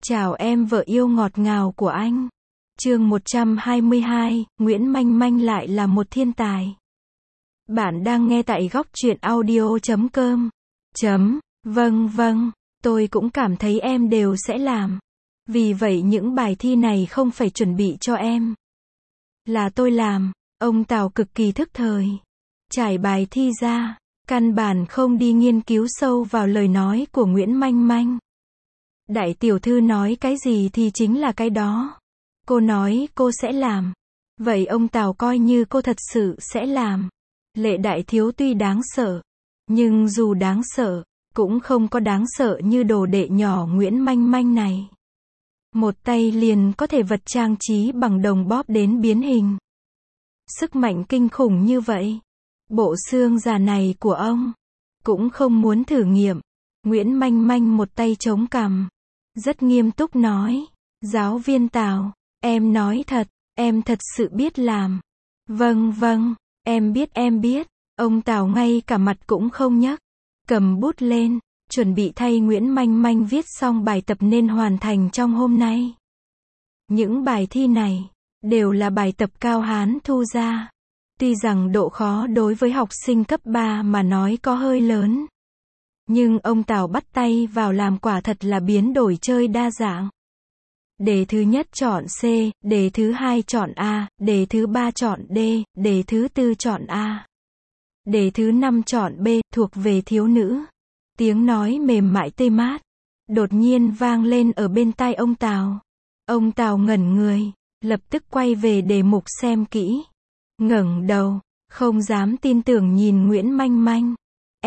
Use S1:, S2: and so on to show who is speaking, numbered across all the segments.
S1: Chào em vợ yêu ngọt ngào của anh. Chương 122, Nguyễn Manh Manh lại là một thiên tài. Bạn đang nghe tại góc truyện audio.com. Vâng, tôi cũng cảm thấy em đều sẽ làm. Vì vậy những bài thi này không phải chuẩn bị cho em. Là tôi làm. Ông Tào cực kỳ thức thời. Trải bài thi ra, căn bản không đi nghiên cứu sâu vào lời nói của Nguyễn Manh Manh. Đại tiểu thư nói cái gì thì chính là cái đó. Cô nói cô sẽ làm. Vậy ông Tào coi như cô thật sự sẽ làm. Lệ đại thiếu tuy đáng sợ, nhưng dù đáng sợ, cũng không có đáng sợ như đồ đệ nhỏ Nguyễn Manh Manh này. Một tay liền có thể vật trang trí bằng đồng bóp đến biến hình. Sức mạnh kinh khủng như vậy. Bộ xương già này của ông cũng không muốn thử nghiệm. Nguyễn Manh Manh một tay chống cằm, rất nghiêm túc nói, giáo viên Tào, em nói thật, em thật sự biết làm. Vâng, em biết. Ông Tào ngay cả mặt cũng không nhấc, cầm bút lên, chuẩn bị thay Nguyễn Manh Manh viết xong bài tập nên hoàn thành trong hôm nay. Những bài thi này đều là bài tập Cao Hán thu ra. Tuy rằng độ khó đối với học sinh cấp 3 mà nói có hơi lớn, nhưng ông Tào bắt tay vào làm quả thật là biến đổi chơi đa dạng. Đề thứ nhất chọn C, đề thứ hai chọn A, đề thứ ba chọn D, đề thứ tư chọn A. Đề thứ năm chọn B, thuộc về thiếu nữ. Tiếng nói mềm mại tê mát đột nhiên vang lên ở bên tai ông Tào. Ông Tào ngẩn người, lập tức quay về đề mục xem kỹ. Ngẩng đầu, không dám tin tưởng nhìn Nguyễn Manh Manh.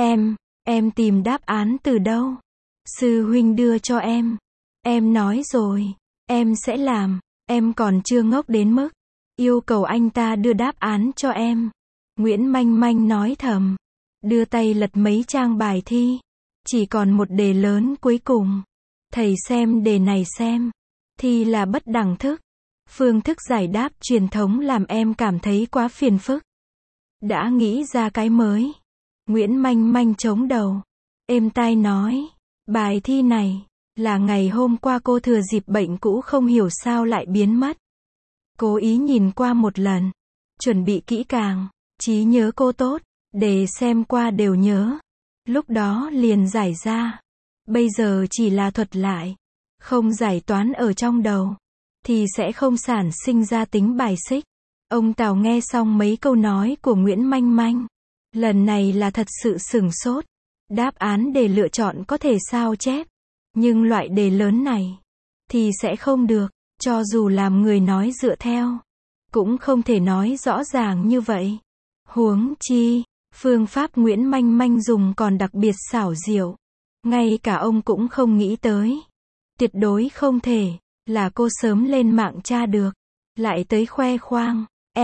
S1: Em tìm đáp án từ đâu? Sư huynh đưa cho em. Em nói rồi, em sẽ làm, em còn chưa ngốc đến mức yêu cầu anh ta đưa đáp án cho em. Nguyễn Manh Manh nói thầm, đưa tay lật mấy trang bài thi. Chỉ còn một đề lớn cuối cùng. Thầy xem đề này xem. Thi là bất đẳng thức. Phương thức giải đáp truyền thống làm em cảm thấy quá phiền phức. Đã nghĩ ra cái mới. Nguyễn Manh Manh chống đầu, êm tai nói, bài thi này là ngày hôm qua cô thừa dịp bệnh cũ không hiểu sao lại biến mất. Cố ý nhìn qua một lần, chuẩn bị kỹ càng, trí nhớ cô tốt, để xem qua đều nhớ. Lúc đó liền giải ra. Bây giờ chỉ là thuật lại, không giải toán ở trong đầu, thì sẽ không sản sinh ra tính bài xích. Ông Tào nghe xong mấy câu nói của Nguyễn Manh Manh. Lần này là thật sự sửng sốt. Đáp án để lựa chọn có thể sao chép, nhưng loại đề lớn này thì sẽ không được. Cho dù làm người nói dựa theo, cũng không thể nói rõ ràng như vậy. Huống chi, phương pháp Nguyễn Manh Manh dùng còn đặc biệt xảo diệu. Ngay cả ông cũng không nghĩ tới. Tuyệt đối không thể là cô sớm lên mạng tra được, lại tới khoe khoang.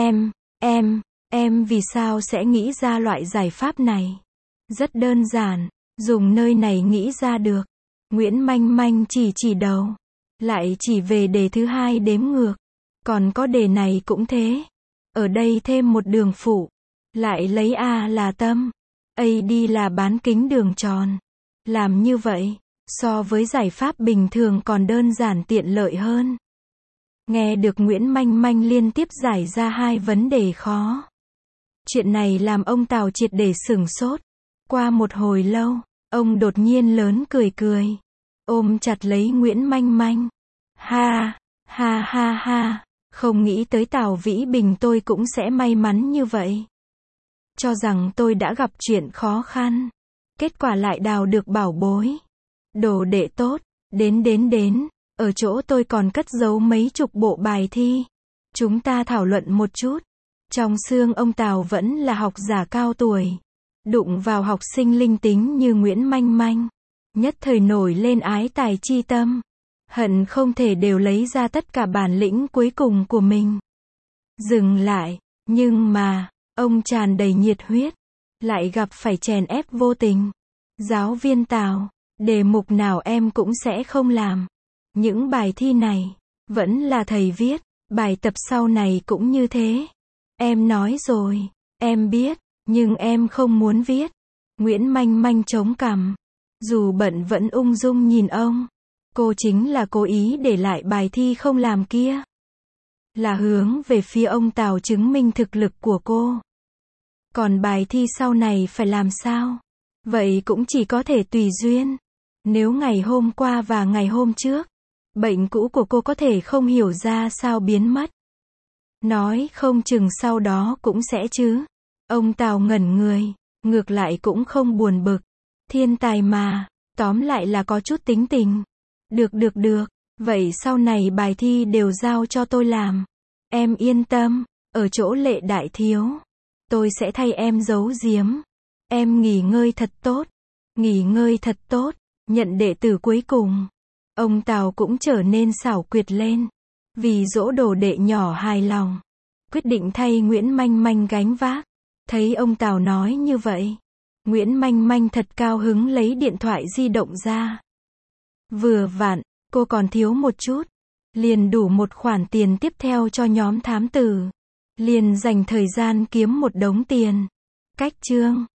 S1: Em vì sao sẽ nghĩ ra loại giải pháp này? Rất đơn giản, dùng nơi này nghĩ ra được. Nguyễn Manh Manh chỉ đầu, lại chỉ về đề thứ hai đếm ngược. Còn có đề này cũng thế. Ở đây thêm một đường phụ, lại lấy A là tâm, AD là bán kính đường tròn. Làm như vậy, so với giải pháp bình thường còn đơn giản tiện lợi hơn. Nghe được Nguyễn Manh Manh liên tiếp giải ra hai vấn đề khó. Chuyện này làm ông Tào triệt để sửng sốt. Qua một hồi lâu, ông đột nhiên lớn cười, ôm chặt lấy Nguyễn Manh Manh. Ha, không nghĩ tới Tào Vĩ Bình tôi cũng sẽ may mắn như vậy. Cho rằng tôi đã gặp chuyện khó khăn, kết quả lại đào được bảo bối. Đồ đệ tốt, đến, ở chỗ tôi còn cất giấu mấy chục bộ bài thi. Chúng ta thảo luận một chút. Trong xương ông Tào vẫn là học giả cao tuổi. Đụng vào học sinh linh tính như Nguyễn Manh Manh, nhất thời nổi lên ái tài chi tâm. Hận không thể đều lấy ra tất cả bản lĩnh cuối cùng của mình. Dừng lại, nhưng mà, ông tràn đầy nhiệt huyết, lại gặp phải chèn ép vô tình. Giáo viên Tào, đề mục nào em cũng sẽ không làm. Những bài thi này, vẫn là thầy viết, bài tập sau này cũng như thế. Em nói rồi, em biết, nhưng em không muốn viết. Nguyễn Manh Manh chống cằm, dù bận vẫn ung dung nhìn ông. Cô chính là cố ý để lại bài thi không làm kia. Là hướng về phía ông Tào chứng minh thực lực của cô. Còn bài thi sau này phải làm sao? Vậy cũng chỉ có thể tùy duyên. Nếu ngày hôm qua và ngày hôm trước, bệnh cũ của cô có thể không hiểu ra sao biến mất. Nói không chừng sau đó cũng sẽ chứ. Ông Tào ngẩn người, ngược lại cũng không buồn bực. Thiên tài mà, tóm lại là có chút tính tình. Được, vậy sau này bài thi đều giao cho tôi làm. Em yên tâm, ở chỗ Lệ đại thiếu. Tôi sẽ thay em giấu giếm. Em nghỉ ngơi thật tốt, nhận đệ tử cuối cùng. Ông Tào cũng trở nên xảo quyệt lên. Vì dỗ đồ đệ nhỏ hài lòng, quyết định thay Nguyễn Manh Manh gánh vác. Thấy ông Tào nói như vậy, Nguyễn Manh Manh thật cao hứng lấy điện thoại di động ra. Vừa vặn, cô còn thiếu một chút, liền đủ một khoản tiền tiếp theo cho nhóm thám tử. Liền dành thời gian kiếm một đống tiền. Cách chương